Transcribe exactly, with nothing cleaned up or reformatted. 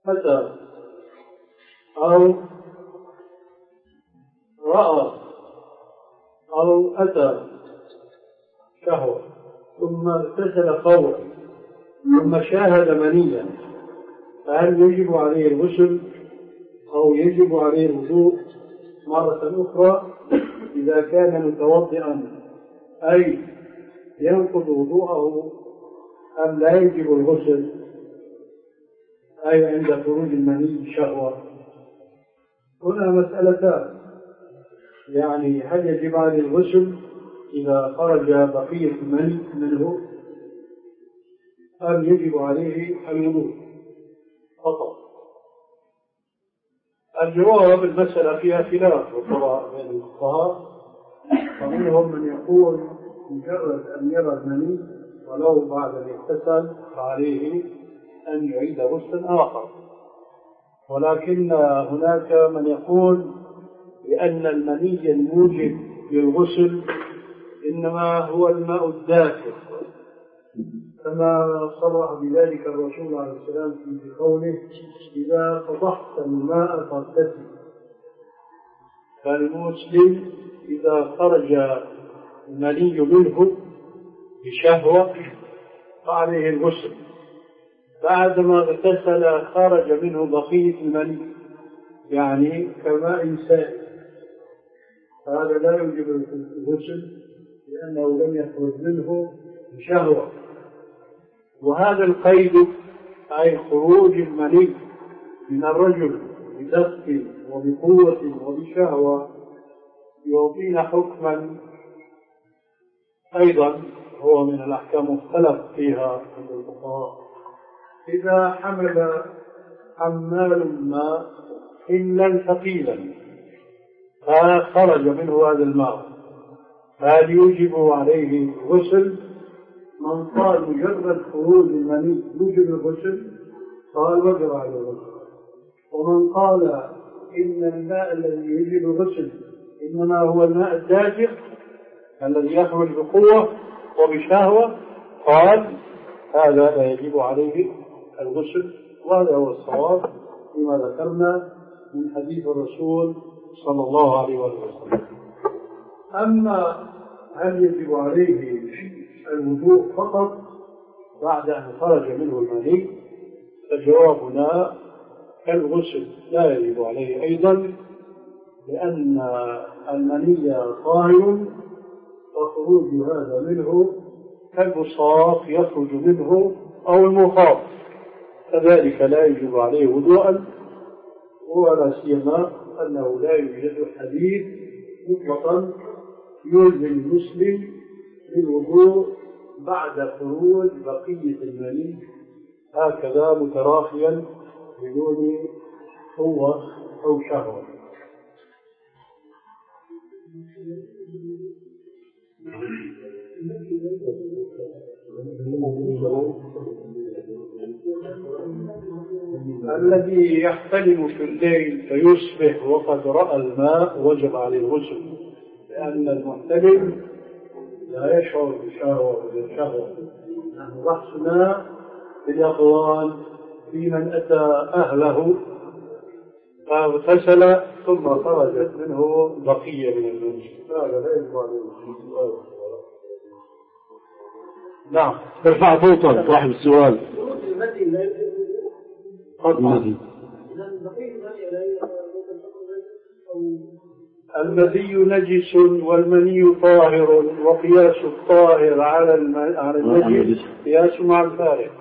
أتى أو رأى أو أتى شهوة ثم اغتسل فورا ثم شاهد منيا، فهل يجب عليه الغسل أو يجب عليه الوضوء مرة أخرى إذا كان متوضئا، أي ينقض وضوءه أم لا يجب الغسل، أي عند خروج المني شهوة؟ هنا مسألتان، يعني هل يجب عليه الغسل إذا خرج بقية المني منه أم يجب عليه الوضوء فقط؟ الجواب المسألة فيها خلاف وقراء بين الفقهاء، فمنهم من يقول مجرد أن يرى المني ولو بعد أن يغتسل فعليه أن يعيد غسلا آخر، ولكن هناك من يقول بأن المني الموجب للغسل إنما هو الماء الدافئ، كما صرح بذلك الرسول عليه السلام في قوله إذا فضحت الماء فاغتسل. فالمسلم إذا خرج المني منه بشهوة فعليه الغسل، بعدما اغتسل خرج منه بقية المني يعني كماء سائل، هذا لا يوجب الغسل لأنه لم يخرج منه بشهوة. وهذا القيد أي خروج المني من الرجل بدفء وبقوة وبشهوة يعطينا حكما أيضا هو من الأحكام مختلف فيها عند الفقهاء. إذا حمل حمال الماء حملا ثقيلا فخرج منه هذا الماء، فهل يوجب عليه الغسل؟ من قال مجرد خروج المني يوجب الغسل قال وجب عليه الغسل، ومن قال إن الماء الذي يوجب الغسل إنما هو الماء الدافئ الذي يخرج بقوة وبشهوة قال هذا لا يجب عليه الغسل، وهذا هو الصواب فيما ذكرنا من حديث الرسول صلى الله عليه وسلم. أما هل يجب عليه الوضوء فقط بعد أن خرج منه المني، فجوابنا الغسل لا يجب عليه أيضا، لأن المني طاهر وخروج هذا منه كالبصاق يخرج منه أو المخاط، كذلك لا يجب عليه وضوءا، ولا سيما أنه لا يوجد حديث مطلقا يلزم المسلم بالوضوء بعد خروج بقية المني هكذا متراخيا بدون قوة أو شهوة. الذي يحتلم في الليل فيصبح وقد رأى الماء وجب عليه الغسل، لأن المحتلم لا يشعر بشهوة ولا شهوة. نحن بحثنا بالأقوال في من أتى أهله فاغتسل ثم خرجت منه بقية من المني، هذا لا يجب عليه الغسل. نعم، ارفع صوتك صاحب السؤال. المذي المذي نجس والمني طاهر، وقياس الطاهر على على النجس قياس مع الفارق.